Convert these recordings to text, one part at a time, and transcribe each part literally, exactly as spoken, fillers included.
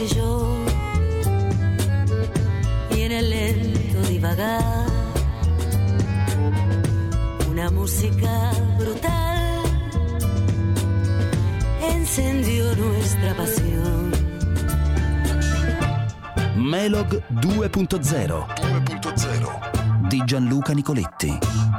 yo y en el lento divagar una música brutal encendió nuestra pasión. Melog due punto zero di Gianluca Nicoletti.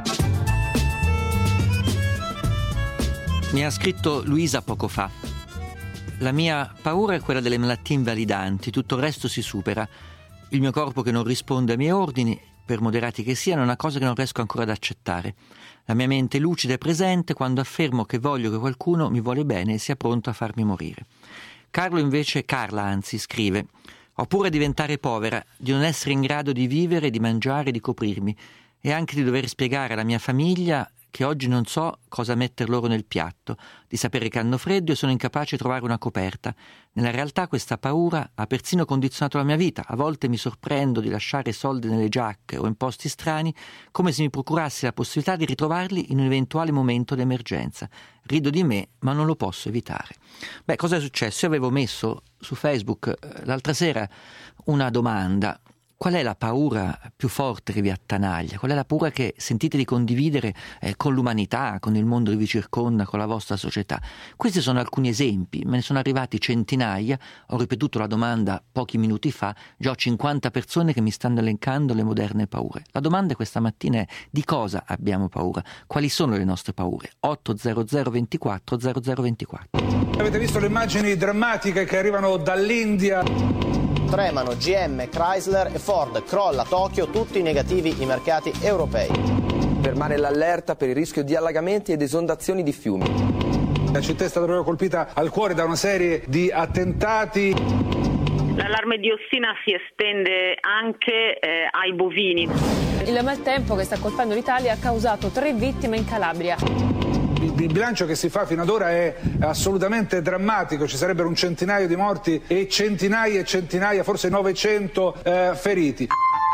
Mi ha scritto Luisa poco fa. La mia paura è quella delle malattie invalidanti, tutto il resto si supera. Il mio corpo che non risponde ai miei ordini, per moderati che siano, è una cosa che non riesco ancora ad accettare. La mia mente lucida è presente quando affermo che voglio che qualcuno mi vuole bene e sia pronto a farmi morire. Carlo invece, Carla anzi, scrive: ho paura di diventare povera, di non essere in grado di vivere, di mangiare, di coprirmi e anche di dover spiegare alla mia famiglia che oggi non so cosa metter loro nel piatto, di sapere che hanno freddo e sono incapace di trovare una coperta. Nella realtà questa paura ha persino condizionato la mia vita. A volte mi sorprendo di lasciare soldi nelle giacche o in posti strani, come se mi procurassi la possibilità di ritrovarli in un eventuale momento d'emergenza. Rido di me, ma non lo posso evitare. Beh, cosa è successo? Io avevo messo su Facebook eh, l'altra sera una domanda. Qual è la paura più forte che vi attanaglia? Qual è la paura che sentite di condividere eh, con l'umanità, con il mondo che vi circonda, con la vostra società? Questi sono alcuni esempi, me ne sono arrivati centinaia, ho ripetuto la domanda pochi minuti fa, già ho cinquanta persone che mi stanno elencando le moderne paure. La domanda questa mattina è: di cosa abbiamo paura? Quali sono le nostre paure? otto zero zero ventiquattro zero zero ventiquattro. Avete visto le immagini drammatiche che arrivano dall'India? Tremano G M, Chrysler e Ford, crolla Tokyo, tutti negativi i mercati europei. Fermare l'allerta per il rischio di allagamenti ed esondazioni di fiumi. La città è stata proprio colpita al cuore da una serie di attentati. L'allarme diossina si estende anche eh, ai bovini. Il maltempo che sta colpendo l'Italia ha causato tre vittime in Calabria. Il bilancio che si fa fino ad ora è assolutamente drammatico, ci sarebbero un centinaio di morti e centinaia e centinaia, forse novecento eh, feriti.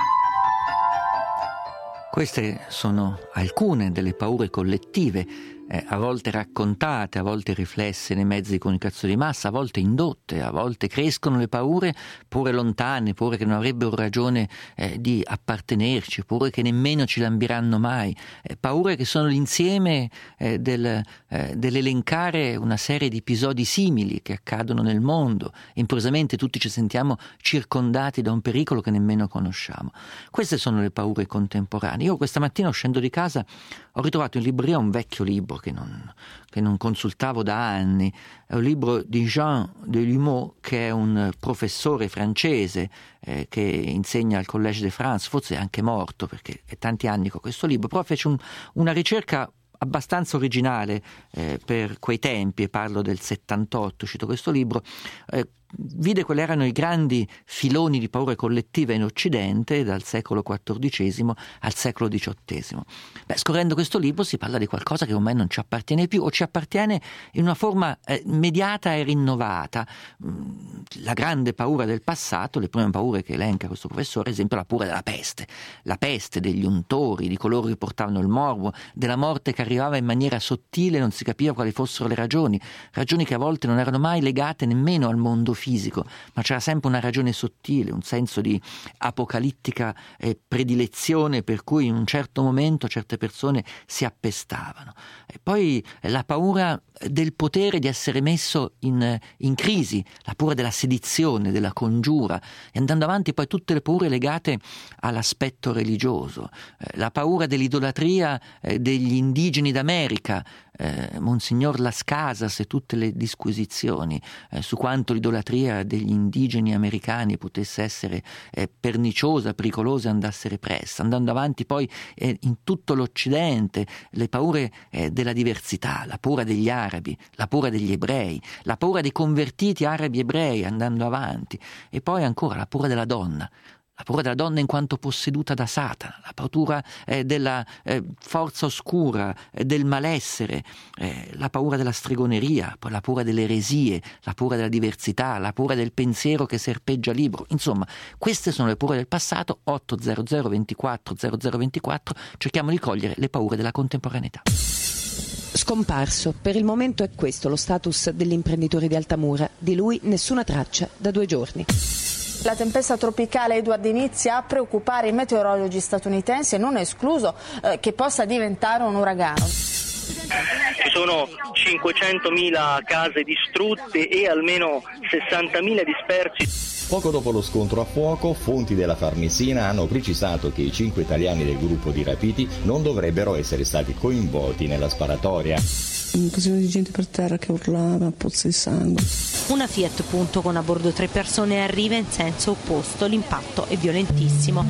Queste sono alcune delle paure collettive, eh, a volte raccontate, a volte riflesse nei mezzi di comunicazione di massa, a volte indotte, a volte crescono le paure pure lontane, paure che non avrebbero ragione eh, di appartenerci, paure che nemmeno ci lambiranno mai, eh, paure che sono l'insieme eh, del, eh, dell'elencare una serie di episodi simili che accadono nel mondo. Improvvisamente tutti ci sentiamo circondati da un pericolo che nemmeno conosciamo. Queste sono le paure contemporanee. Io questa mattina, uscendo di casa, ho ritrovato in libreria un vecchio libro che non, che non consultavo da anni. È un libro di Jean Delumeau, che è un professore francese eh, che insegna al Collège de France, forse è anche morto perché è tanti anni con questo libro, però fece un, una ricerca abbastanza originale eh, per quei tempi, e parlo del settantotto, cito questo libro, eh, vide quali erano i grandi filoni di paure collettive in Occidente dal secolo quattordicesimo al secolo diciottesimo. Beh, scorrendo questo libro si parla di qualcosa che ormai non ci appartiene più, o ci appartiene in una forma eh, mediata e rinnovata. La grande paura del passato, le prime paure che elenca questo professore, ad esempio la paura della peste, la peste degli untori, di coloro che portavano il morbo, della morte che arrivava in maniera sottile, non si capiva quali fossero le ragioni, ragioni che a volte non erano mai legate nemmeno al mondo fisico, ma c'era sempre una ragione sottile, un senso di apocalittica eh, predilezione per cui in un certo momento certe persone si appestavano. E poi la paura del potere di essere messo in, in crisi, la paura della sedizione, della congiura, e andando avanti poi tutte le paure legate all'aspetto religioso, eh, la paura dell'idolatria eh, degli indigeni d'America, eh, Monsignor Las Casas e tutte le disquisizioni eh, su quanto l'idolatria degli indigeni americani potesse essere eh, perniciosa, pericolosa e andasse repressa. Andando avanti poi eh, in tutto l'Occidente, le paure eh, della diversità, la paura degli arabi, la paura degli ebrei, la paura dei convertiti arabi ebrei andando avanti, e poi ancora la paura della donna. La paura della donna in quanto posseduta da Satana, la paura eh, della eh, forza oscura, eh, del malessere, eh, la paura della stregoneria, poi la paura delle eresie, la paura della diversità, la paura del pensiero che serpeggia libero. Insomma, queste sono le paure del passato. otto zero zero ventiquattro zero zero ventiquattro, cerchiamo di cogliere le paure della contemporaneità. Scomparso, per il momento è questo lo status dell'imprenditore di Altamura. Di lui nessuna traccia da due giorni. La tempesta tropicale Edward inizia a preoccupare i meteorologi statunitensi e non è escluso eh, che possa diventare un uragano. Ci sono cinquecentomila case distrutte e almeno sessantamila dispersi. Poco dopo lo scontro a fuoco, fonti della Farnesina hanno precisato che i cinque italiani del gruppo di rapiti non dovrebbero essere stati coinvolti nella sparatoria. Un casino di gente per terra che urlava, pozze di sangue. Una Fiat Punto con a bordo tre persone arriva in senso opposto. L'impatto è violentissimo.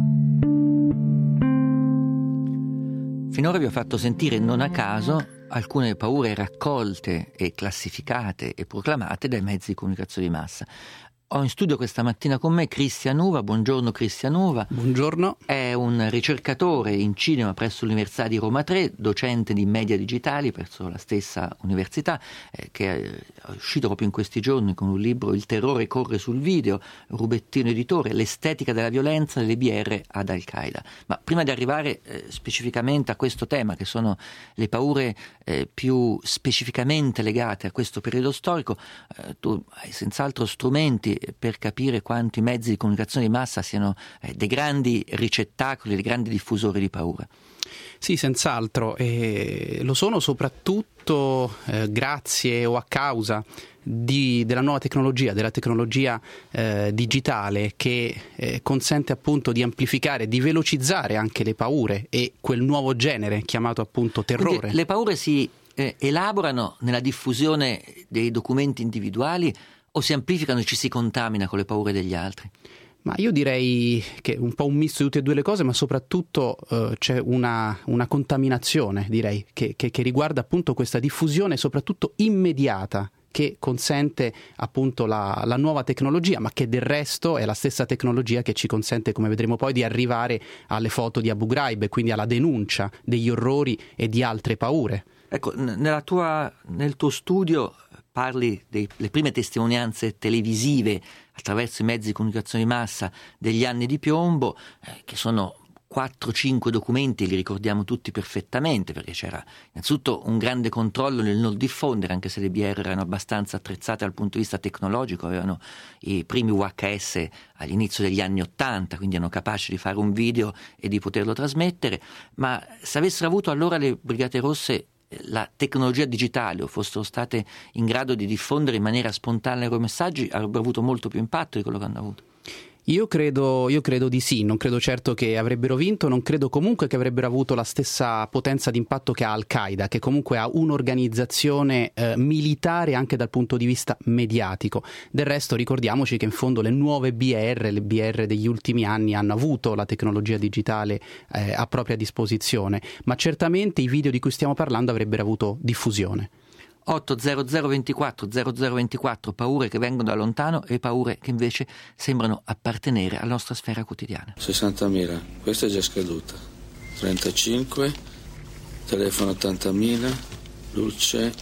Finora vi ho fatto sentire non a caso alcune paure raccolte e classificate e proclamate dai mezzi di comunicazione di massa. Ho in studio questa mattina con me Cristian Uva. Buongiorno Cristian Uva. Buongiorno. È un ricercatore in cinema presso l'Università di Roma tre, docente di media digitali presso la stessa università, eh, che è uscito proprio in questi giorni con un libro Il terrore corre sul video, Rubettino editore, l'estetica della violenza delle B R ad Al-Qaeda. Ma prima di arrivare eh, specificamente a questo tema, che sono le paure eh, più specificamente legate a questo periodo storico, eh, tu hai senz'altro strumenti per capire quanto i mezzi di comunicazione di massa siano eh, dei grandi ricettacoli, dei grandi diffusori di paura. Sì, senz'altro, e lo sono soprattutto eh, grazie o a causa di, della nuova tecnologia, della tecnologia eh, digitale che eh, consente appunto di amplificare, di velocizzare anche le paure e quel nuovo genere chiamato appunto terrore. Quindi le paure si eh, elaborano nella diffusione dei documenti individuali o si amplificano e ci si contamina con le paure degli altri? Ma io direi che è un po' un misto di tutte e due le cose, ma soprattutto eh, c'è una, una contaminazione, direi, che, che, che riguarda appunto questa diffusione soprattutto immediata che consente appunto la, la nuova tecnologia, ma che del resto è la stessa tecnologia che ci consente, come vedremo poi, di arrivare alle foto di Abu Ghraib e quindi alla denuncia degli orrori e di altre paure. Ecco, nella tua, nel tuo studio parli delle prime testimonianze televisive attraverso i mezzi di comunicazione di massa degli anni di piombo, eh, che sono quattro cinque documenti, li ricordiamo tutti perfettamente, perché c'era innanzitutto un grande controllo nel non diffondere, anche se le B R erano abbastanza attrezzate dal punto di vista tecnologico, avevano i primi U H S all'inizio degli anni ottanta, quindi erano capaci di fare un video e di poterlo trasmettere, ma se avessero avuto allora le Brigate Rosse la tecnologia digitale o fossero state in grado di diffondere in maniera spontanea i loro messaggi, avrebbero avuto molto più impatto di quello che hanno avuto. Io credo, io credo di sì, non credo certo che avrebbero vinto, non credo comunque che avrebbero avuto la stessa potenza di impatto che ha Al-Qaeda, che comunque ha un'organizzazione eh, militare anche dal punto di vista mediatico. Del resto ricordiamoci che in fondo le nuove B R, le B R degli ultimi anni hanno avuto la tecnologia digitale eh, a propria disposizione, ma certamente i video di cui stiamo parlando avrebbero avuto diffusione. otto zero zero ventiquattro zero zero ventiquattro, paure che vengono da lontano e paure che invece sembrano appartenere alla nostra sfera quotidiana. sessantamila, questa è già scaduta. trentacinque, telefono ottantamila, luce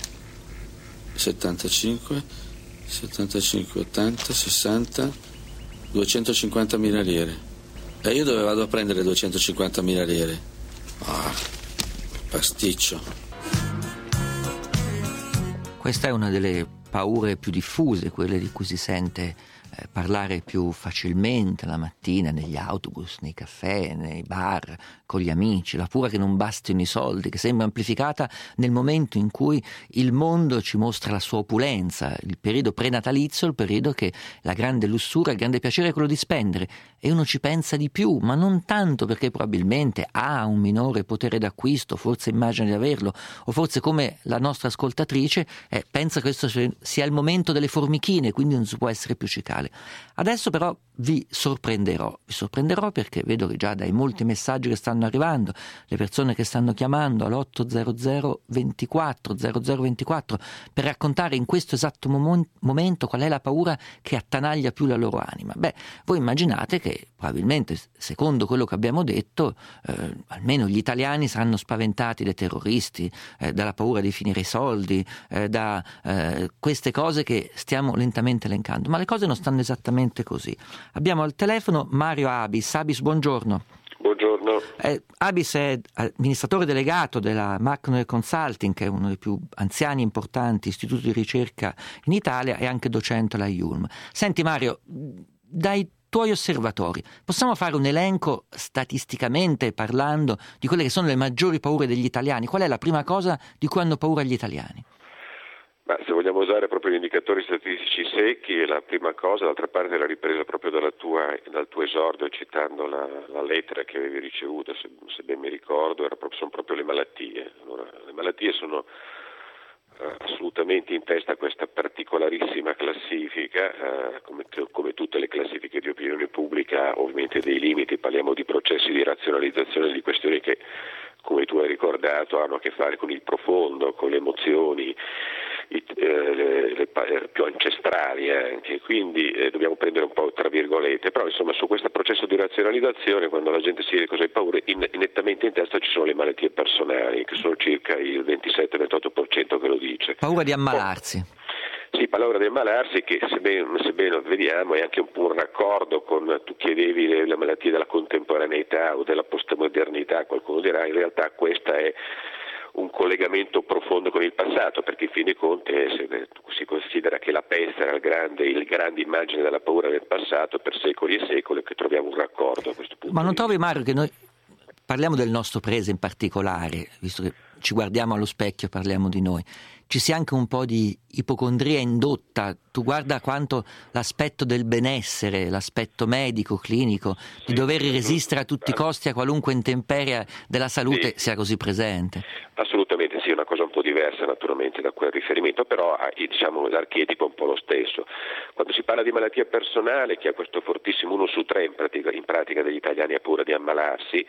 settantacinque, settantacinque, ottanta, sessanta, duecentocinquantamila lire. E io dove vado a prendere duecentocinquantamila lire? Ah, pasticcio. Questa è una delle paure più diffuse, quelle di cui si sente eh, parlare più facilmente la mattina negli autobus, nei caffè, nei bar, con gli amici, la paura che non bastino i soldi, che sembra amplificata nel momento in cui il mondo ci mostra la sua opulenza, il periodo prenatalizio, il periodo che la grande lussuria, il grande piacere è quello di spendere, e uno ci pensa di più, ma non tanto perché probabilmente ha un minore potere d'acquisto, forse immagina di averlo, o forse come la nostra ascoltatrice eh, pensa che questo sia il momento delle formichine, quindi non si può essere più cicale. Adesso però vi sorprenderò, vi sorprenderò perché vedo che già dai molti messaggi che stanno arrivando, le persone che stanno chiamando all'otto zero zero ventiquattro zero zero ventiquattro per raccontare in questo esatto mom- momento qual è la paura che attanaglia più la loro anima. Beh, voi immaginate che probabilmente, secondo quello che abbiamo detto, eh, almeno gli italiani saranno spaventati dai terroristi, eh, dalla paura di finire i soldi, eh, da eh, queste cose che stiamo lentamente elencando, ma le cose non stanno esattamente così. Abbiamo al telefono Mario Abis. Abis, buongiorno. Buongiorno buongiorno. Eh, Abis è amministratore delegato della Macnoe Consulting, che è uno dei più anziani e importanti istituti di ricerca in Italia, e anche docente alla I U L M. Senti Mario, dai tuoi osservatori, possiamo fare un elenco statisticamente parlando di quelle che sono le maggiori paure degli italiani? Qual è la prima cosa di cui hanno paura gli italiani? Ma se vogliamo usare proprio gli indicatori statistici secchi, la prima cosa, d'altra parte l'ha ripresa proprio dalla tua, dal tuo esordio, citando la, la lettera che avevi ricevuto, se, se ben mi ricordo, era proprio, sono proprio le malattie. Allora, le malattie sono eh, assolutamente in testa a questa particolarissima classifica, eh, come, come tutte le classifiche di opinione pubblica, ovviamente dei limiti, parliamo di processi di razionalizzazione di questioni che, come tu hai ricordato, hanno a che fare con il profondo, con le emozioni, i, eh, le, le, le più ancestrali anche, quindi eh, dobbiamo prendere un po' tra virgolette, però insomma su questo processo di razionalizzazione, quando la gente si chiede cosa hai paura, in, nettamente in testa ci sono le malattie personali, che sono circa il ventisette ventotto per cento che lo dice. Paura di ammalarsi. Poi, sì, paura di ammalarsi, che se ben, se ben lo vediamo è anche un po' un raccordo con, tu chiedevi le, le malattie della contemporaneità o della postmodernità, qualcuno dirà in realtà questa è un collegamento profondo con il passato, perché in fin dei conti se si considera che la peste era il grande, il grande immagine della paura del passato per secoli e secoli, che troviamo un raccordo a questo punto. Ma non trovi, Mario, che noi parliamo del nostro paese in particolare, visto che ci guardiamo allo specchio, parliamo di noi, ci sia anche un po' di ipocondria indotta? Tu guarda quanto l'aspetto del benessere, l'aspetto medico, clinico, di dover resistere a tutti i costi a qualunque intemperie della salute, sì, sia così presente. Assolutamente sì, è una cosa un po' diversa naturalmente da quel riferimento, però diciamo l'archetipo è un po' lo stesso. Quando si parla di malattia personale, che ha questo fortissimo uno su tre in pratica, in pratica degli italiani ha paura di ammalarsi,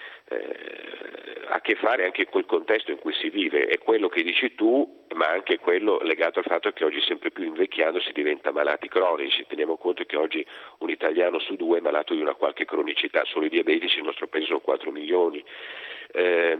Eh, ha a che fare anche col contesto in cui si vive, è quello che dici tu, ma anche quello legato al fatto che oggi sempre più invecchiando si diventa malati cronici. Teniamo conto che oggi un italiano su due è malato di una qualche cronicità, solo i diabetici nel nostro paese sono quattro milioni, eh,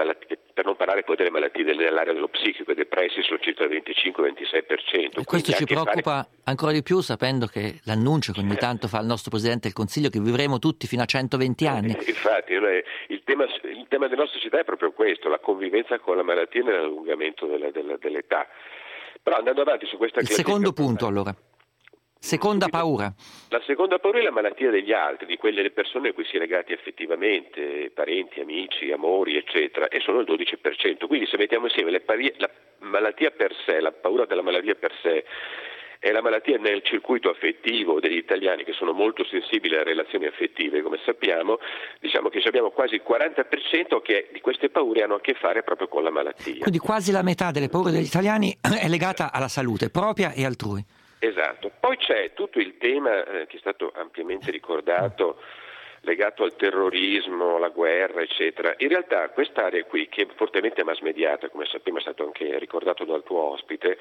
per non parlare poi delle malattie nell'area dello psichico, i depressi sono circa il venticinque ventisei per cento. E questo ci preoccupa fare... ancora di più, sapendo che l'annuncio che ogni tanto fa il nostro Presidente del Consiglio, che vivremo tutti fino a centoventi anni. Eh, infatti il tema, il tema della nostra società è proprio questo, la convivenza con la malattia nell'allungamento della, della, dell'età. Però andando avanti su questa il secondo punto allora, seconda subito, paura. La seconda paura è la malattia degli altri, di quelle le persone a cui si è legati affettivamente, parenti, amici, amori, eccetera, e sono il dodici per cento. Quindi se mettiamo insieme le pari- la malattia per sé, la paura della malattia per sé, è la malattia nel circuito affettivo degli italiani, che sono molto sensibili alle relazioni affettive, come sappiamo, diciamo che abbiamo quasi il quaranta per cento che di queste paure hanno a che fare proprio con la malattia. Quindi quasi la metà delle paure degli italiani è legata alla salute propria e altrui. Esatto. Poi c'è tutto il tema eh, che è stato ampiamente ricordato, legato al terrorismo, alla guerra, eccetera. In realtà quest'area qui, che è fortemente mass mediata, come sappiamo è stato anche ricordato dal tuo ospite,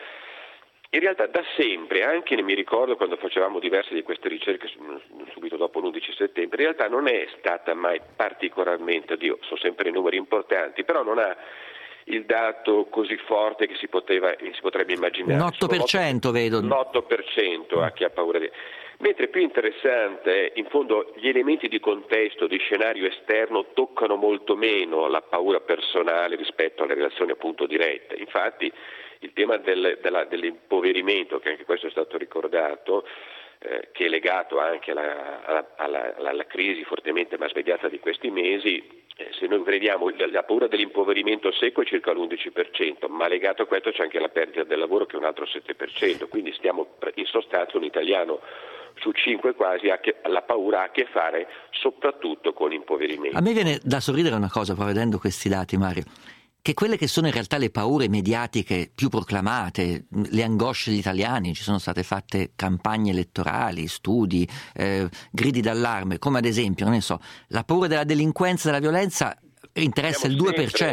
in realtà da sempre, anche mi ricordo quando facevamo diverse di queste ricerche subito dopo l'undici settembre, in realtà non è stata mai particolarmente, oddio, sono sempre numeri importanti, però non ha il dato così forte che si, poteva, si potrebbe immaginare. Un otto per cento vedo. Un otto per cento a chi ha paura di... Mentre più interessante è, in fondo, gli elementi di contesto, di scenario esterno toccano molto meno la paura personale rispetto alle relazioni appunto dirette. Infatti il tema del, della, dell'impoverimento, che anche questo è stato ricordato, eh, che è legato anche alla, alla, alla, alla crisi fortemente mass mediata di questi mesi, eh, se noi vediamo la, la paura dell'impoverimento secco è circa l'undici per cento, ma legato a questo c'è anche la perdita del lavoro che è un altro sette per cento, quindi stiamo in sostanza un italiano su cinque quasi ha che, la paura ha a che fare soprattutto con l'impoverimento. A me viene da sorridere una cosa, poi vedendo questi dati, Mario, che quelle che sono in realtà le paure mediatiche più proclamate, le angosce degli italiani, ci sono state fatte campagne elettorali, studi, eh, gridi d'allarme, come ad esempio, non ne so, la paura della delinquenza e della violenza interessa il due per cento.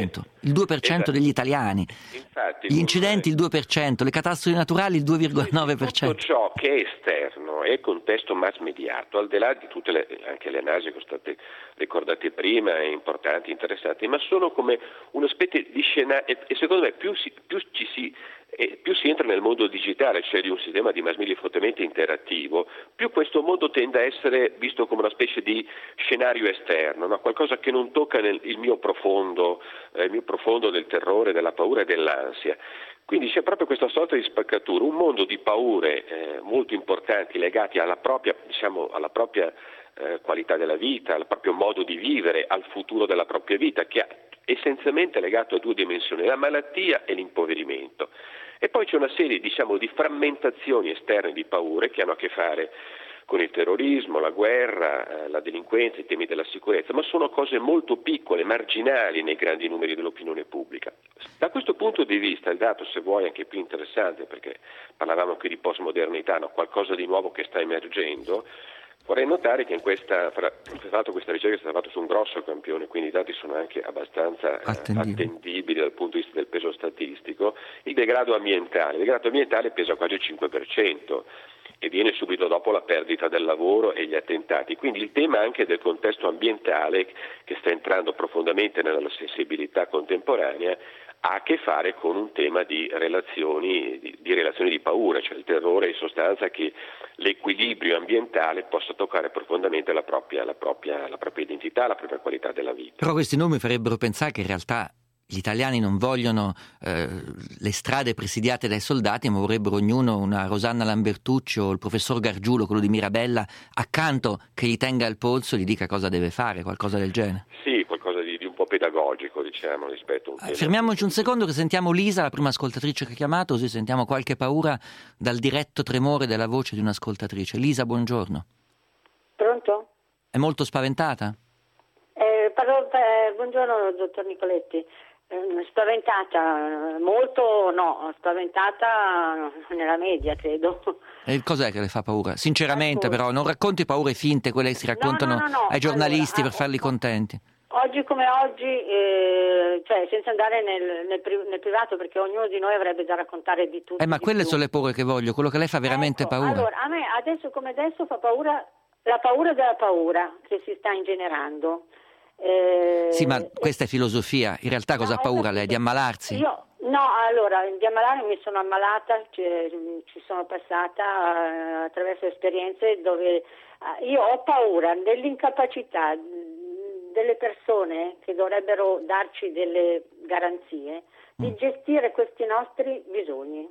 il due per cento esatto. degli italiani, Infatti, gli incidenti il due per cento, le catastrofi naturali il due virgola nove per cento. Tutto ciò che è esterno è il contesto mass mediato, al di là di tutte le, anche le analisi che sono state ricordate prima, importanti, interessanti, ma sono come una specie di scena, e, e secondo me più, si, più ci si E più si entra nel mondo digitale, cioè di un sistema di mass media fortemente interattivo, più questo mondo tende a essere visto come una specie di scenario esterno, no? Qualcosa che non tocca nel, il mio profondo, eh, il mio profondo del terrore, della paura e dell'ansia. Quindi c'è proprio questa sorta di spaccatura, un mondo di paure eh, molto importanti legati alla propria, diciamo, alla propria eh, qualità della vita, al proprio modo di vivere, al futuro della propria vita, che è essenzialmente legato a due dimensioni, la malattia e l'impoverimento. E poi c'è una serie, diciamo, di frammentazioni esterne di paure che hanno a che fare con il terrorismo, la guerra, la delinquenza, i temi della sicurezza, ma sono cose molto piccole, marginali nei grandi numeri dell'opinione pubblica. Da questo punto di vista il dato, se vuoi, anche più interessante, perché parlavamo qui di postmodernità, no? Qualcosa di nuovo che sta emergendo. Vorrei notare che in questa, fra l'altro questa ricerca è stata fatta su un grosso campione, quindi i dati sono anche abbastanza attendibili. Eh, attendibili dal punto di vista del peso statistico. Il degrado ambientale, il degrado ambientale pesa quasi il cinque per cento e viene subito dopo la perdita del lavoro e gli attentati. Quindi il tema anche del contesto ambientale, che sta entrando profondamente nella sensibilità contemporanea, ha a che fare con un tema di relazioni di, di relazioni di paura, cioè il terrore in sostanza che l'equilibrio ambientale possa toccare profondamente la propria, la propria, la propria identità, la propria qualità della vita. Però questi numeri farebbero pensare che in realtà gli italiani non vogliono eh, le strade presidiate dai soldati, ma vorrebbero ognuno una Rosanna Lambertucci o il professor Gargiulo, quello di Mirabella, accanto, che gli tenga il polso e gli dica cosa deve fare, qualcosa del genere. Sì, qualcosa di, di un po' pedagogico, diciamo, rispetto a un tema. Eh, fermiamoci un secondo che sentiamo Lisa, la prima ascoltatrice che ha chiamato, così sentiamo qualche paura dal diretto tremore della voce di un'ascoltatrice. Lisa, buongiorno. Pronto? È molto spaventata? Eh, parlo, eh, buongiorno, dottor Nicoletti. Eh, spaventata, molto no, spaventata nella media, credo. E cos'è che le fa paura? Sinceramente, ecco, però, non racconti paure finte, quelle che si raccontano no, no, no, no. ai giornalisti allora, per farli contenti. Oggi come oggi, eh, cioè senza andare nel, nel, nel privato, perché ognuno di noi avrebbe da raccontare di tutto. Eh, ma di quelle più. sono le paure che voglio, quello che lei fa veramente ecco, paura. Allora, a me adesso come adesso fa paura la paura della paura che si sta ingenerando. Eh, sì, ma questa è filosofia. In realtà cosa ha paura lei? Di ammalarsi? Io, no, allora, di ammalarmi mi sono ammalata, cioè, ci sono passata uh, attraverso esperienze dove uh, io ho paura dell'incapacità delle persone che dovrebbero darci delle garanzie di mm. gestire questi nostri bisogni.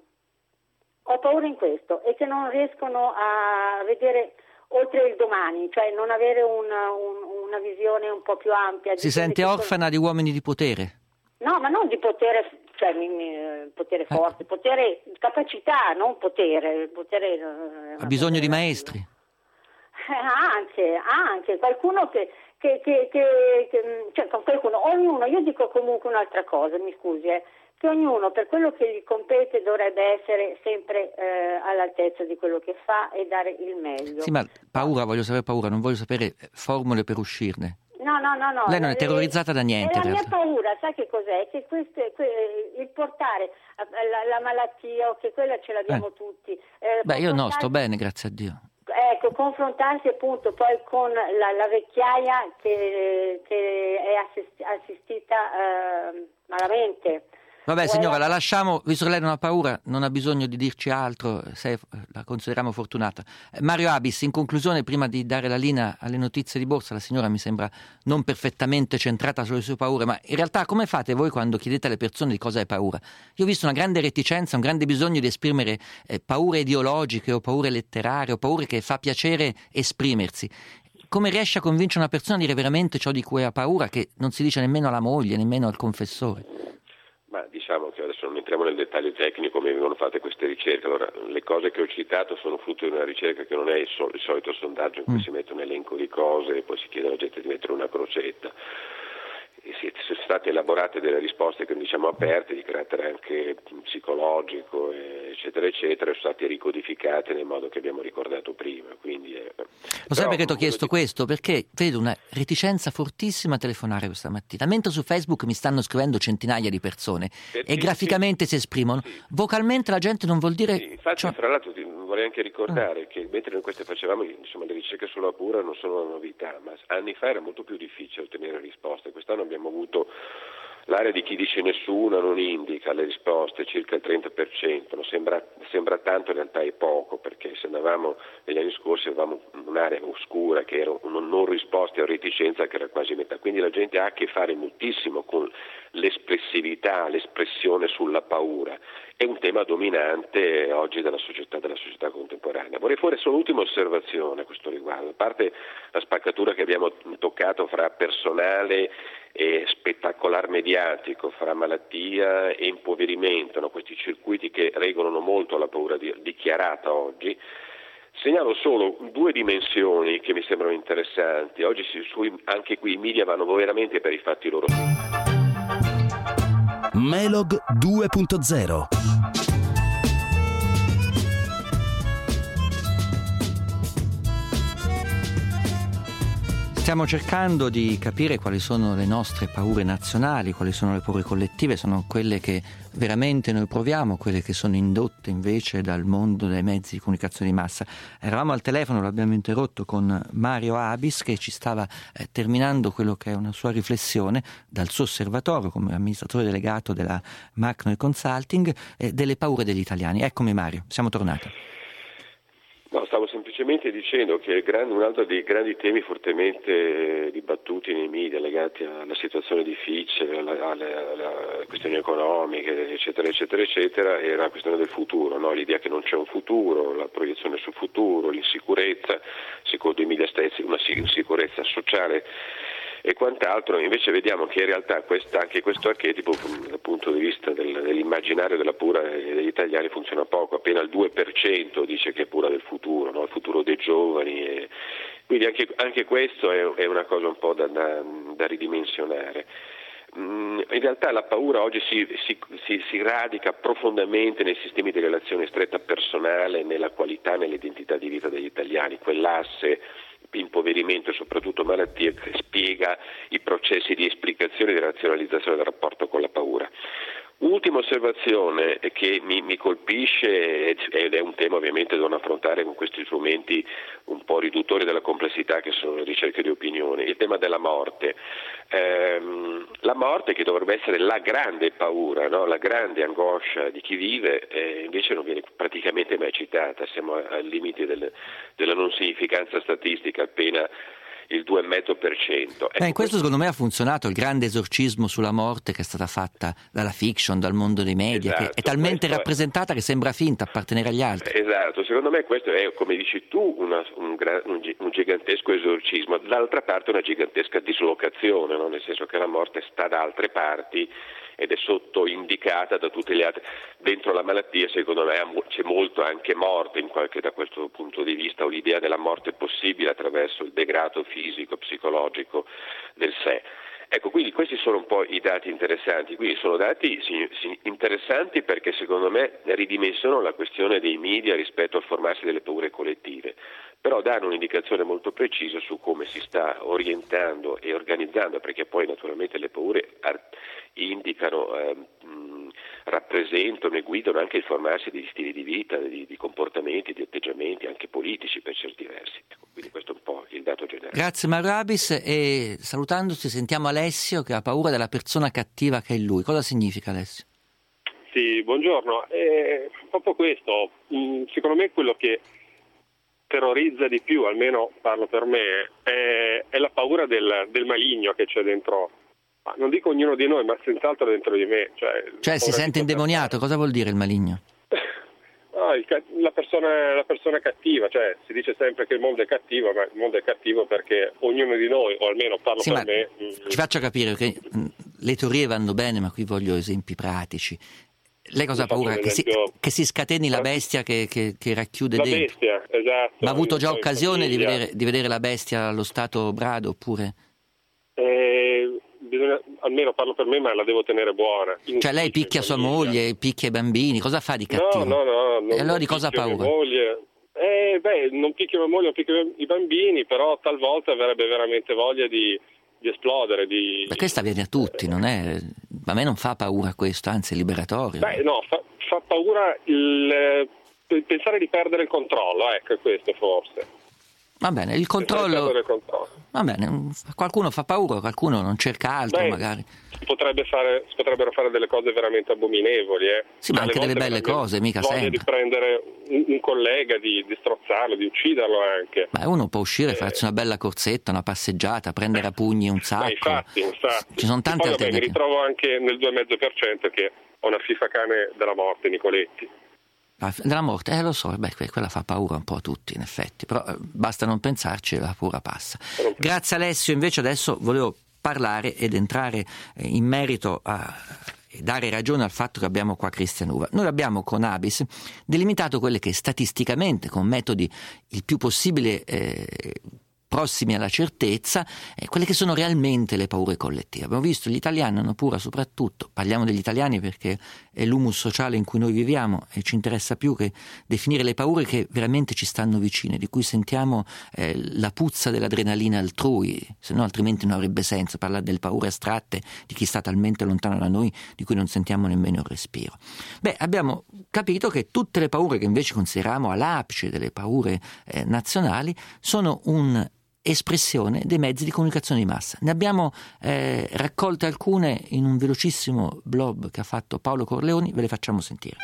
Ho paura in questo e che non riescono a vedere oltre il domani, cioè non avere una, un, una visione un po' più ampia. Si sente orfana di uomini di potere? No, ma non di potere, cioè potere forte, eh. potere, capacità, non potere. potere ha bisogno di maestri? Eh, anche, anche, qualcuno che, che, che, che, che cioè qualcuno, ognuno, io dico comunque un'altra cosa, mi scusi, eh. che ognuno per quello che gli compete dovrebbe essere sempre eh, all'altezza di quello che fa e dare il meglio. Sì, ma paura, voglio sapere paura, non voglio sapere formule per uscirne. No, no, no, no. Lei non è terrorizzata da niente. La mia paura, sai che cos'è? Che queste, que, il portare la, la malattia, o che quella ce l'abbiamo eh. tutti. Eh, Beh, io no, sto bene, grazie a Dio. Ecco, confrontarsi appunto poi con la, la vecchiaia che, che è assist, assistita eh, malamente. Vabbè signora, la lasciamo, visto che lei non ha paura, non ha bisogno di dirci altro, se la consideriamo fortunata. Mario Abis, in conclusione, prima di dare la linea alle notizie di borsa, la signora mi sembra non perfettamente centrata sulle sue paure, ma in realtà come fate voi quando chiedete alle persone di cosa è paura? Io ho visto una grande reticenza, un grande bisogno di esprimere eh, paure ideologiche o paure letterarie o paure che fa piacere esprimersi. Come riesce a convincere una persona a dire veramente ciò di cui ha paura, che non si dice nemmeno alla moglie, nemmeno al confessore? Ma diciamo che adesso non entriamo nel dettaglio tecnico come vengono fatte queste ricerche. Allora, le cose che ho citato sono frutto di una ricerca che non è il, sol- il solito sondaggio in cui mm. si mette un elenco di cose e poi si chiede alla gente di mettere una crocetta. E si, sono state elaborate delle risposte che diciamo aperte, di carattere anche psicologico, eccetera, eccetera, e sono state ricodificate nel modo che abbiamo ricordato prima. Quindi è, Lo sai perché ti ho chiesto questo? Perché vedo una reticenza fortissima a telefonare questa mattina, mentre su Facebook mi stanno scrivendo centinaia di persone Eh, e sì, graficamente si esprimono, vocalmente la gente non vuol dire... Sì, infatti, cioè- fra l'altro, ti- vorrei anche ricordare che mentre noi queste facevamo, insomma, le ricerche sulla paura non sono una novità, ma anni fa era molto più difficile ottenere risposte. Quest'anno abbiamo avuto l'area di chi dice nessuno, non indica le risposte, circa il trenta per cento. Non sembra, sembra tanto, in realtà è poco, perché se andavamo negli anni scorsi avevamo un'area oscura che era un non risposte o reticenza che era quasi metà. Quindi la gente ha a che fare moltissimo con l'espressività, l'espressione sulla paura. È un tema dominante oggi della società, della società contemporanea. Vorrei fare solo un'ultima osservazione a questo riguardo, a parte la spaccatura che abbiamo toccato fra personale e spettacolar mediatico, fra malattia e impoverimento, no? Questi circuiti che regolano molto la paura di, dichiarata oggi. Segnalo solo due dimensioni che mi sembrano interessanti. Oggi si, su, anche qui i media vanno veramente per i fatti loro. Melog due punto zero. Stiamo cercando di capire quali sono le nostre paure nazionali, quali sono le paure collettive, sono quelle che veramente noi proviamo, quelle che sono indotte invece dal mondo dei mezzi di comunicazione di massa. Eravamo al telefono, l'abbiamo interrotto con Mario Abis che ci stava eh, terminando quello che è una sua riflessione dal suo osservatorio come amministratore delegato della Macnoy Consulting eh, delle paure degli italiani. Eccomi Mario, siamo tornati. No, stavo semplicemente dicendo che il grande, un altro dei grandi temi fortemente dibattuti nei media legati alla situazione difficile, alle, alle, alle questioni economiche, eccetera, eccetera, eccetera, era la questione del futuro, no? L'idea che non c'è un futuro, la proiezione sul futuro, l'insicurezza, secondo i media stessi, una insicurezza sociale e quant'altro. Invece vediamo che in realtà questa, anche questo archetipo dal punto di vista del, dell'immaginario della paura degli italiani funziona poco, appena il due per cento dice che è paura del futuro, no? Il futuro dei giovani, e quindi anche, anche questo è, è una cosa un po' da, da, da ridimensionare. In realtà la paura oggi si, si, si, si radica profondamente nei sistemi di relazione stretta personale, nella qualità, nell'identità di vita degli italiani, quell'asse impoverimento e soprattutto malattie che spiega i processi di esplicazione e di razionalizzazione del rapporto con la paura. Un'ultima osservazione che mi, mi colpisce ed è un tema ovviamente da non affrontare con questi strumenti un po' riduttori della complessità che sono le ricerche di opinione, il tema della morte. Ehm, la morte che dovrebbe essere la grande paura, no? La grande angoscia di chi vive, eh, invece non viene praticamente mai citata, siamo al limite del, della non significanza statistica, appena il due virgola cinque per cento. Ecco, eh, in questo secondo me ha funzionato il grande esorcismo sulla morte che è stata fatta dalla fiction, dal mondo dei media, esatto, che è talmente rappresentata è... che sembra finta, appartenere agli altri. Esatto, secondo me questo è, come dici tu, una, un, un, un gigantesco esorcismo, dall'altra parte una gigantesca dislocazione, no? Nel senso che la morte sta da altre parti ed è sottoindicata da tutte le altre. Dentro la malattia secondo me c'è molto anche morte in qualche, da questo punto di vista, o l'idea della morte possibile attraverso il degrado fisico, psicologico del sé. Ecco, quindi questi sono un po' i dati interessanti, quindi sono dati sì, sì, interessanti perché secondo me ridimensionano la questione dei media rispetto al formarsi delle paure collettive, però danno un'indicazione molto precisa su come si sta orientando e organizzando, perché poi naturalmente le paure indicano, eh, mh, rappresentano e guidano anche il formarsi di stili di vita, di, di comportamenti, di atteggiamenti anche politici per certi versi. Ecco, quindi questo è un po' il dato generale. Grazie Mario Abis, e salutandoci sentiamo Alessio che ha paura della persona cattiva che è lui. Cosa significa, Alessio? Sì, buongiorno. È proprio questo, mh, secondo me quello che terrorizza di più, almeno parlo per me, è, è la paura del, del maligno che c'è dentro, ma non dico ognuno di noi, ma senz'altro dentro di me. Cioè, cioè si sente indemoniato, cosa vuol dire il maligno? No, il, la, persona, la persona cattiva, cioè si dice sempre che il mondo è cattivo, ma il mondo è cattivo perché ognuno di noi, o almeno parlo sì, per me... Ci faccia capire che mh, le teorie vanno bene, ma qui voglio esempi pratici. Lei cosa ha paura? Che si, che si scateni la bestia che, che, che racchiude la dentro? Bestia, esatto. Ma ha avuto già occasione di vedere, di vedere la bestia allo stato brado oppure? Eh, bisogna, almeno parlo per me, ma la devo tenere buona. In cioè lei picchia sua moglie, picchia i bambini, cosa fa di cattivo? No, no, no. E allora di cosa ha paura? Moglie, Eh, beh, non picchio mia moglie, non picchio i bambini, però talvolta avrebbe veramente voglia di, di esplodere. Di, Ma questa viene a tutti, non è... a me non fa paura questo, anzi è liberatorio. Beh, no, fa, fa paura il, il pensare di perdere il controllo, ecco, questo forse. Va bene, il controllo... Il controllo. Va bene, qualcuno fa paura, qualcuno non cerca altro. Beh, magari. Si, potrebbe fare, si potrebbero fare delle cose veramente abominevoli. Eh. Sì, ma anche delle belle cose, mica sempre. Voglia di prendere un, un collega, di, di strozzarlo, di ucciderlo anche. Ma uno può uscire, eh. farsi una bella corsetta, una passeggiata, prendere a pugni un sacco. Beh, infatti, infatti. Ci sono tante poi, altre vabbè, mi ritrovo anche nel due virgola cinque per cento che ho una fifacane della morte, Nicoletti. Della morte, eh lo so, beh, quella fa paura un po' a tutti in effetti, però eh, basta non pensarci, la paura passa. Grazie Alessio, invece adesso volevo parlare ed entrare eh, in merito a e dare ragione al fatto che abbiamo qua Cristian Uva. Noi abbiamo con Abis delimitato quelle che statisticamente, con metodi il più possibile eh, prossimi alla certezza, eh, quelle che sono realmente le paure collettive. Abbiamo visto gli italiani hanno paura soprattutto, parliamo degli italiani perché è l'humus sociale in cui noi viviamo e ci interessa più che definire le paure che veramente ci stanno vicine, di cui sentiamo eh, la puzza dell'adrenalina altrui, se no altrimenti non avrebbe senso parlare delle paure astratte di chi sta talmente lontano da noi di cui non sentiamo nemmeno il respiro. Beh, abbiamo capito che tutte le paure che invece consideriamo all'apice delle paure eh, nazionali sono un espressione dei mezzi di comunicazione di massa. Ne abbiamo eh, raccolte alcune in un velocissimo blog che ha fatto Paolo Corleoni, ve le facciamo sentire.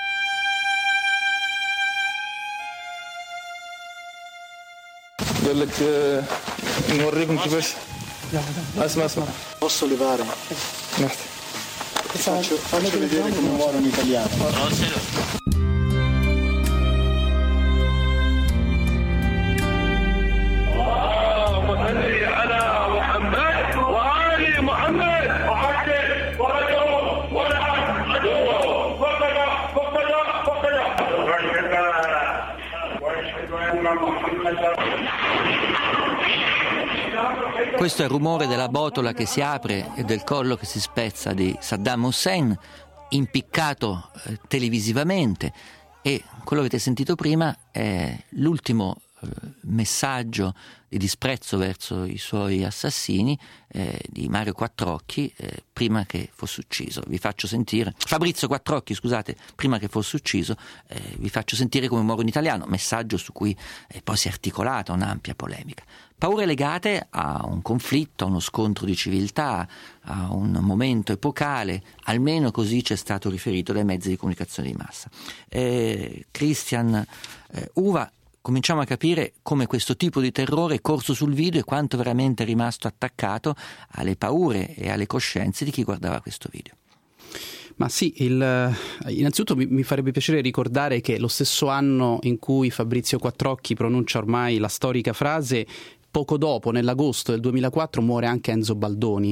قال لك نوريكم كيفاش اسمع اسمع posso levare grazie faccio faccio vedere come muore un italiano. Questo è il rumore della botola che si apre e del collo che si spezza di Saddam Hussein, impiccato eh, televisivamente, e quello che avete sentito prima è l'ultimo eh, messaggio di disprezzo verso i suoi assassini eh, di Mario Quattrocchi eh, prima che fosse ucciso. Vi faccio sentire Fabrizio Quattrocchi, scusate, prima che fosse ucciso, eh, vi faccio sentire come muore un italiano, messaggio su cui eh, poi si è articolata un'ampia polemica. Paure legate a un conflitto, a uno scontro di civiltà, a un momento epocale, almeno così ci è stato riferito dai mezzi di comunicazione di massa. Eh, Cristian eh, Uva, cominciamo a capire come questo tipo di terrore è corso sul video e quanto veramente è rimasto attaccato alle paure e alle coscienze di chi guardava questo video. Ma sì, il, innanzitutto mi, mi farebbe piacere ricordare che lo stesso anno in cui Fabrizio Quattrocchi pronuncia ormai la storica frase, poco dopo, nell'agosto del duemilaquattro, muore anche Enzo Baldoni,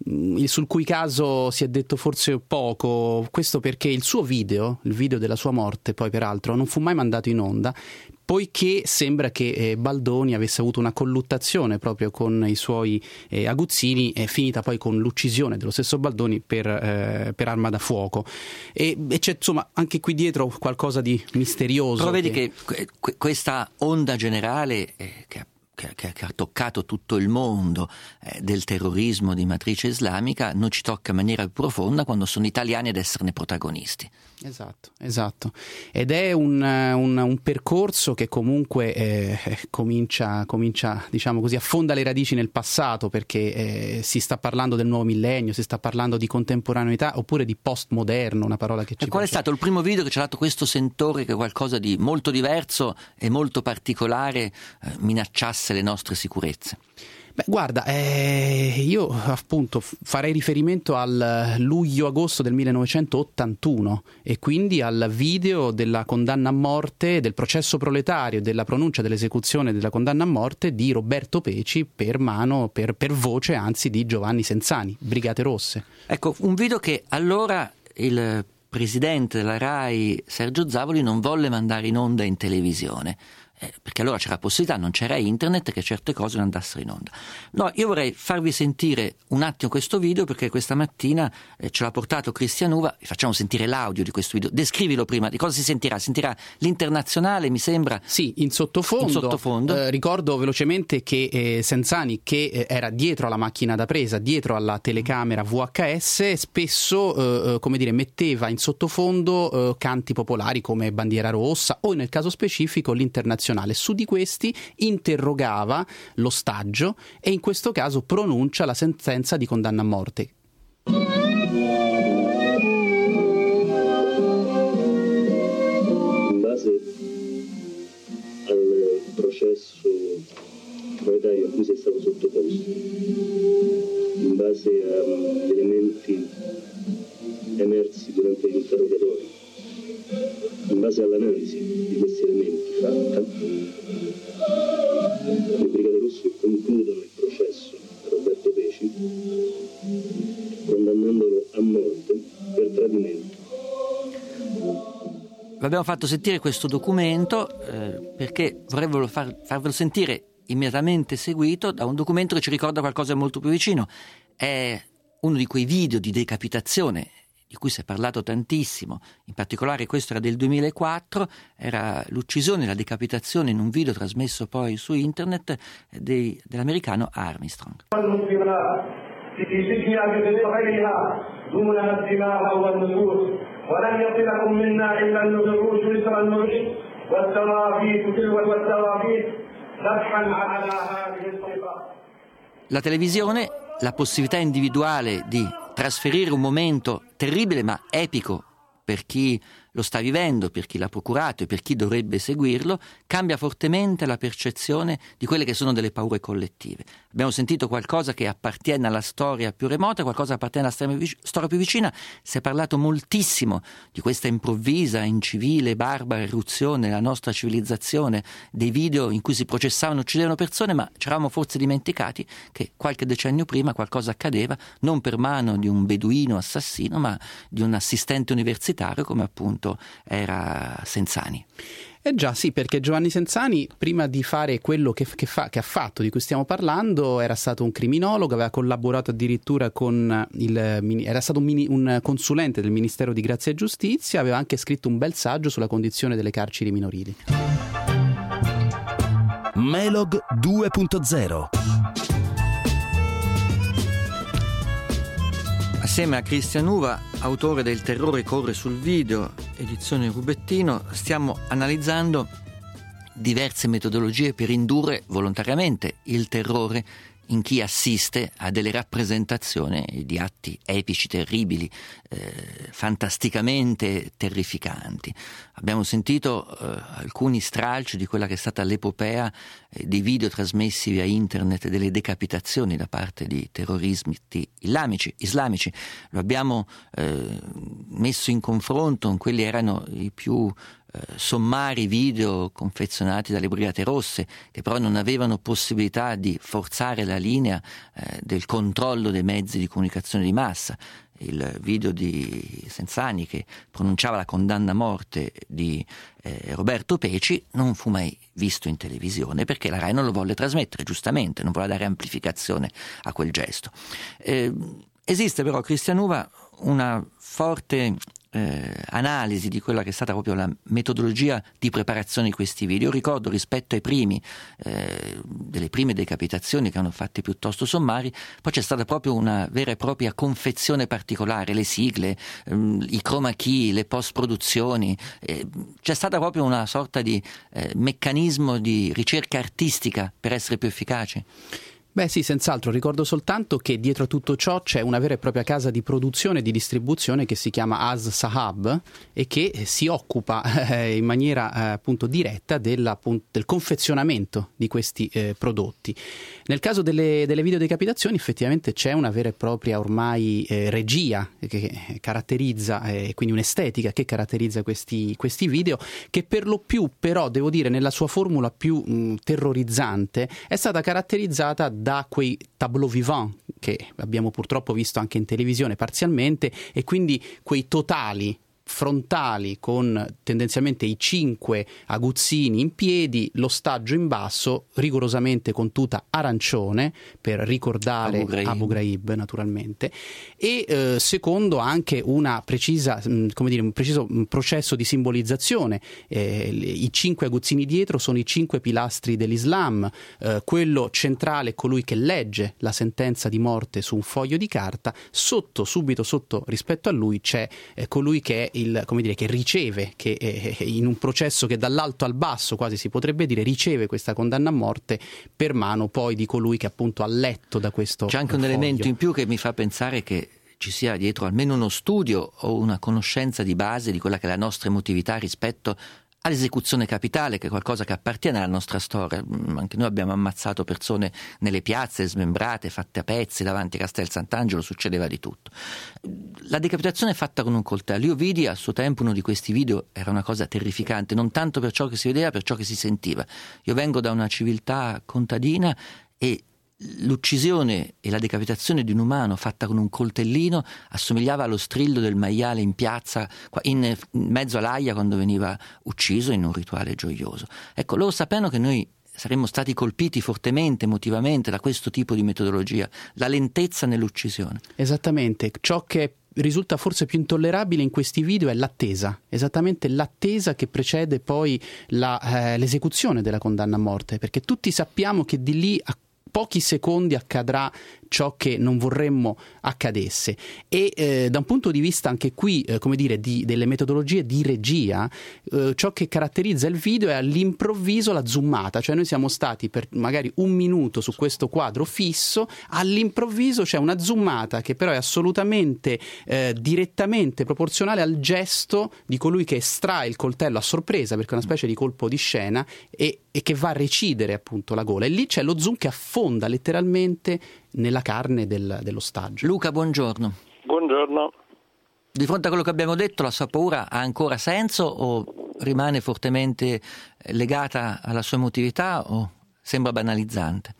sul cui caso si è detto forse poco, questo perché il suo video, il video della sua morte, poi peraltro, non fu mai mandato in onda, poiché sembra che eh, Baldoni avesse avuto una colluttazione proprio con i suoi eh, aguzzini, è finita poi con l'uccisione dello stesso Baldoni per, eh, per arma da fuoco. E, e c'è insomma anche qui dietro qualcosa di misterioso. Però vedi che, che questa onda generale eh, che Che, che ha toccato tutto il mondo eh, del terrorismo di matrice islamica non ci tocca in maniera più profonda quando sono italiani ad esserne protagonisti. Esatto, esatto. Ed è un, un, un percorso che comunque eh, comincia, comincia, diciamo così, affonda le radici nel passato, perché eh, si sta parlando del nuovo millennio, si sta parlando di contemporaneità oppure di postmoderno, una parola che ci e qual piace. è stato il primo video che ci ha dato questo sentore che qualcosa di molto diverso e molto particolare eh, minacciasse le nostre sicurezze? Beh, guarda, eh, io appunto farei riferimento al luglio-agosto del millenovecentottantuno e quindi al video della condanna a morte, del processo proletario, della pronuncia dell'esecuzione della condanna a morte di Roberto Peci per mano, per, per voce anzi di Giovanni Senzani, Brigate Rosse. Ecco, un video che allora il presidente della RAI Sergio Zavoli non volle mandare in onda in televisione. eh, perché allora c'era possibilità, non c'era internet, che certe cose non andassero in onda. No, io vorrei farvi sentire un attimo questo video, perché questa mattina eh, ce l'ha portato Cristian Uva. Vi facciamo sentire l'audio di questo video. Descrivilo prima, di cosa si sentirà? Sentirà l'Internazionale, mi sembra? Sì, in sottofondo. In sottofondo. Eh, ricordo velocemente che eh, Senzani, che eh, era dietro alla macchina da presa, dietro alla telecamera V H S, spesso eh, come dire, metteva in sottofondo eh, canti popolari come Bandiera Rossa o, nel caso specifico, l'Internazionale. Su di questi interrogava l'ostaggio e in questo caso pronuncia la sentenza di condanna a morte. In base al processo monetario a cui sei stato sottoposto, in base agli elementi emersi durante gli interrogatori, in base all'analisi di questi elementi fatta, le Brigate Rosse concludono il processo a Roberto Peci condannandolo a morte per tradimento. Vi abbiamo fatto sentire questo documento eh, perché vorrei far, farvelo sentire immediatamente seguito da un documento che ci ricorda qualcosa molto più vicino. È uno di quei video di decapitazione di cui si è parlato tantissimo, in particolare questo era del duemilaquattro, era l'uccisione e la decapitazione in un video trasmesso poi su internet dei, dell'americano Armstrong. La televisione, la possibilità individuale di trasferire un momento terribile ma epico per chi lo sta vivendo, per chi l'ha procurato e per chi dovrebbe seguirlo, cambia fortemente la percezione di quelle che sono delle paure collettive. Abbiamo sentito qualcosa che appartiene alla storia più remota, qualcosa che appartiene alla storia più vicina. Si è parlato moltissimo di questa improvvisa, incivile, barbara irruzione nella nostra civilizzazione, dei video in cui si processavano e uccidevano persone, ma ci eravamo forse dimenticati che qualche decennio prima qualcosa accadeva, non per mano di un beduino assassino, ma di un assistente universitario come appunto era Senzani. Eh già, sì, perché Giovanni Senzani, prima di fare quello che, che, fa, che ha fatto, di cui stiamo parlando, era stato un criminologo, aveva collaborato addirittura con il era stato un, mini, un consulente del Ministero di Grazia e Giustizia, aveva anche scritto un bel saggio sulla condizione delle carceri minorili. Melog due punto zero. Assieme a Cristian Uva, autore del Terrore corre sul video, edizione Rubettino, stiamo analizzando diverse metodologie per indurre volontariamente il terrore in chi assiste a delle rappresentazioni di atti epici, terribili, eh, fantasticamente terrificanti. Abbiamo sentito eh, alcuni stralci di quella che è stata l'epopea eh, dei video trasmessi via internet delle decapitazioni da parte di terroristi islamici. islamici. Lo abbiamo eh, messo in confronto con quelli che erano i più sommari video confezionati dalle Brigate Rosse, che però non avevano possibilità di forzare la linea eh, del controllo dei mezzi di comunicazione di massa. Il video di Senzani che pronunciava la condanna a morte di eh, Roberto Peci non fu mai visto in televisione perché la Rai non lo volle trasmettere, giustamente, non voleva dare amplificazione a quel gesto. Eh, esiste però, Cristian Uva, una forte Eh, analisi di quella che è stata proprio la metodologia di preparazione di questi video. Io ricordo, rispetto ai primi eh, delle prime decapitazioni che hanno fatti piuttosto sommari, poi c'è stata proprio una vera e propria confezione particolare, le sigle, ehm, i chroma key, le post produzioni, eh, c'è stata proprio una sorta di eh, meccanismo di ricerca artistica per essere più efficaci. Beh sì, senz'altro. Ricordo soltanto che dietro a tutto ciò c'è una vera e propria casa di produzione e di distribuzione che si chiama Az Sahab e che si occupa eh, in maniera eh, appunto diretta della, appunto, del confezionamento di questi eh, prodotti. Nel caso delle, delle videodecapitazioni effettivamente c'è una vera e propria ormai eh, regia che caratterizza, e eh, quindi un'estetica che caratterizza questi, questi video, che per lo più però, devo dire, nella sua formula più mh, terrorizzante è stata caratterizzata da quei tableau vivant che abbiamo purtroppo visto anche in televisione parzialmente, e quindi quei totali frontali con tendenzialmente i cinque aguzzini in piedi, l'ostaggio in basso, rigorosamente con tuta arancione per ricordare Abu Ghraib, Abu Ghraib naturalmente, e eh, secondo anche una precisa, mh, come dire, un preciso un processo di simbolizzazione. Eh, i cinque aguzzini dietro sono i cinque pilastri dell'Islam, eh, quello centrale è colui che legge la sentenza di morte su un foglio di carta, sotto, subito sotto rispetto a lui c'è eh, colui che è il, come dire, che riceve, che eh, in un processo che dall'alto al basso quasi si potrebbe dire, riceve questa condanna a morte per mano poi di colui che appunto ha letto da questo C'è anche un foglio. elemento in più che mi fa pensare che ci sia dietro almeno uno studio o una conoscenza di base di quella che è la nostra emotività rispetto all'esecuzione capitale, che è qualcosa che appartiene alla nostra storia. Anche noi abbiamo ammazzato persone nelle piazze, smembrate, fatte a pezzi davanti a Castel Sant'Angelo, succedeva di tutto. La decapitazione è fatta con un coltello. Io vidi a suo tempo uno di questi video, era una cosa terrificante, non tanto per ciò che si vedeva, per ciò che si sentiva. Io vengo da una civiltà contadina e l'uccisione e la decapitazione di un umano fatta con un coltellino assomigliava allo strillo del maiale in piazza in mezzo all'aia quando veniva ucciso in un rituale gioioso. Ecco, loro sapevano che noi saremmo stati colpiti fortemente, emotivamente da questo tipo di metodologia, la lentezza nell'uccisione. Esattamente, ciò che risulta forse più intollerabile in questi video è l'attesa, esattamente l'attesa che precede poi la, eh, l'esecuzione della condanna a morte, perché tutti sappiamo che di lì a pochi secondi accadrà ciò che non vorremmo accadesse, e eh, da un punto di vista anche qui eh, come dire di, delle metodologie di regia, eh, ciò che caratterizza il video è all'improvviso la zoomata, cioè noi siamo stati per magari un minuto su questo quadro fisso, all'improvviso c'è una zoomata che però è assolutamente eh, direttamente proporzionale al gesto di colui che estrae il coltello a sorpresa, perché è una specie di colpo di scena, e, e che va a recidere appunto la gola, e lì c'è lo zoom che affonda letteralmente nella carne del, dell'ostaggio. Luca, buongiorno. Buongiorno. Di fronte a quello che abbiamo detto, la sua paura ha ancora senso o rimane fortemente legata alla sua emotività o sembra banalizzante?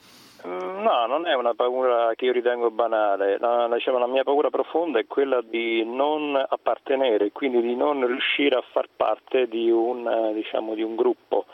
No, non è una paura che io ritengo banale. La, diciamo, la mia paura profonda è quella di non appartenere, quindi di non riuscire a far parte di un, diciamo, di un gruppo.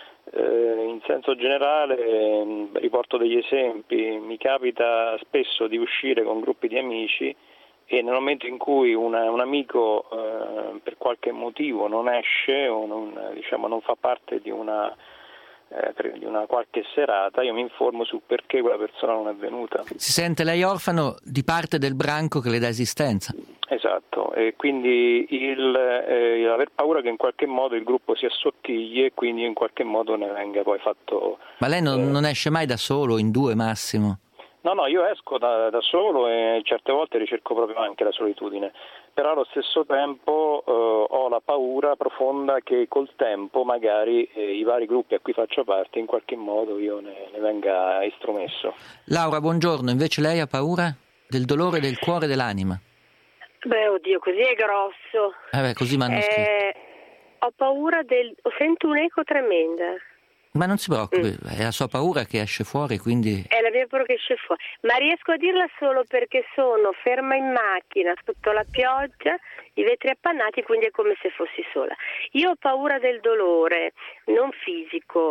Eh, in senso generale, eh, riporto degli esempi. Mi capita spesso di uscire con gruppi di amici e nel momento in cui una, un amico eh, per qualche motivo non esce o non, diciamo, non fa parte di una, eh, di una qualche serata, io mi informo su perché quella persona non è venuta. Si sente lei orfano di parte del branco che le dà esistenza. Esatto, e quindi il, eh, aver paura che in qualche modo il gruppo si assottigli e quindi in qualche modo ne venga poi fatto... Ma lei non, eh... non esce mai da solo, in due massimo? No, no, io esco da, da solo e certe volte ricerco proprio anche la solitudine, però allo stesso tempo eh, ho la paura profonda che col tempo magari eh, i vari gruppi a cui faccio parte in qualche modo io ne, ne venga estromesso. Laura, buongiorno, invece lei ha paura del dolore del cuore e dell'anima? Beh, oddio, così è grosso. Eh beh, così mi hanno scritto. Eh, ho paura del... sento un'eco tremenda. Ma non si preoccupi, Mm. è la sua paura che esce fuori, quindi... È la mia paura che esce fuori. Ma riesco a dirla solo perché sono ferma in macchina, sotto la pioggia, i vetri appannati, quindi è come se fossi sola. Io ho paura del dolore, non fisico.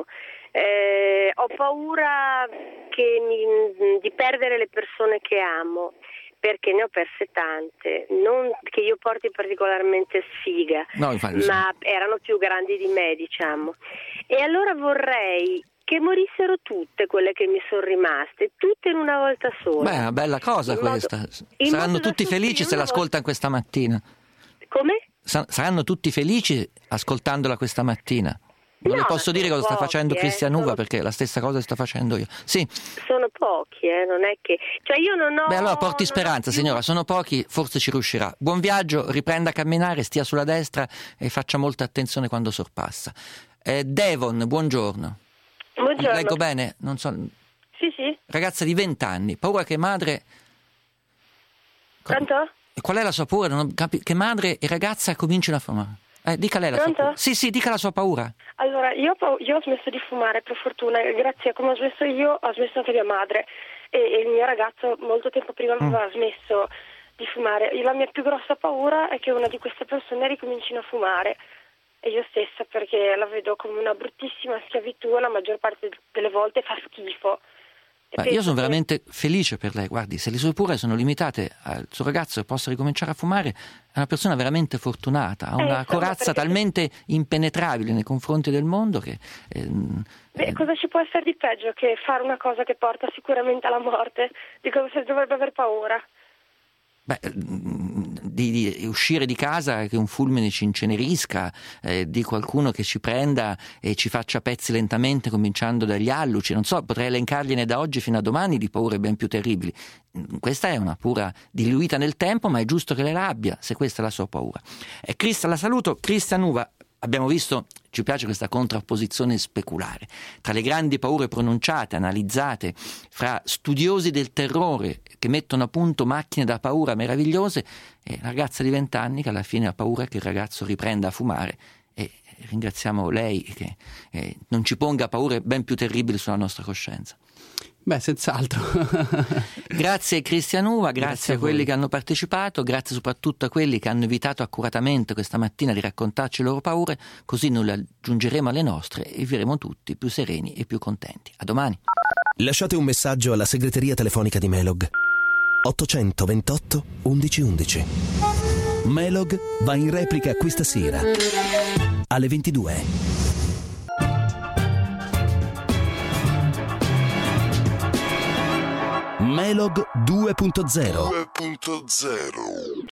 Eh, ho paura che mi, di perdere le persone che amo, perché ne ho perse tante, non che io porti particolarmente sfiga, No, infatti, sì. ma erano più grandi di me, diciamo. E allora vorrei che morissero tutte quelle che mi sono rimaste, tutte in una volta sola. Beh, è una bella cosa In questa. modo- in Saranno modo da tutti felici se soffrire una l'ascoltano questa mattina. Come? Sa- saranno tutti felici ascoltandola questa mattina. Non No, le posso ma dire sono cosa sta facendo pochi, eh, Cristian Uva, sono- perché è la stessa cosa che sto facendo io. Sì, Sono pochi, eh, non è che... Cioè io non ho... beh, allora porti speranza, signora, sono pochi, forse ci riuscirà. Buon viaggio, riprenda a camminare, stia sulla destra e faccia molta attenzione quando sorpassa. Eh, Devon, buongiorno. Buongiorno. Leggo bene? Non so. Sì, sì. Ragazza di venti anni, paura che madre... Pronto? Qual è la sua paura? Non capi- Che madre e ragazza cominciano a fumare. Eh, dica lei la sua Pronto? paura. Sì, sì, dica la sua paura. Allora, io, ho pau- io ho smesso di fumare, per fortuna, grazie a come ho smesso io, ho smesso anche mia madre e, e il mio ragazzo molto tempo prima Mm. aveva smesso di fumare. La mia più grossa paura è che una di queste persone ricomincino a fumare, e io stessa, perché la vedo come una bruttissima schiavitù, la maggior parte delle volte fa schifo. Ma io sono veramente felice per lei, guardi, se le sue paure sono limitate al suo ragazzo e possa ricominciare a fumare, è una persona veramente fortunata, ha una eh, corazza perché... talmente impenetrabile nei confronti del mondo che... Ehm, Beh, cosa ci può essere di peggio che fare una cosa che porta sicuramente alla morte? Di cosa si dovrebbe aver paura? Beh, di, di uscire di casa che un fulmine ci incenerisca, eh, di qualcuno che ci prenda e ci faccia pezzi lentamente cominciando dagli alluci, non so, potrei elencargliene da oggi fino a domani di paure ben più terribili. Questa è una paura diluita nel tempo, ma è giusto che lei l'abbia, se questa è la sua paura. E Cristian, la saluto. Cristian Uva, abbiamo visto, ci piace questa contrapposizione speculare tra le grandi paure pronunciate, analizzate fra studiosi del terrore che mettono a punto macchine da paura meravigliose, e la ragazza di vent'anni che alla fine ha paura che il ragazzo riprenda a fumare, e ringraziamo lei che eh, non ci ponga paure ben più terribili sulla nostra coscienza. Beh, senz'altro. Grazie Cristian Uva, grazie, grazie a, a quelli che hanno partecipato, grazie soprattutto a quelli che hanno evitato accuratamente questa mattina di raccontarci le loro paure, così noi le aggiungeremo alle nostre e vivremo tutti più sereni e più contenti. A domani. Lasciate un messaggio alla segreteria telefonica di Melog ottocentoventotto undici undici. Melog va in replica questa sera alle ventidue. Melog due punto zero.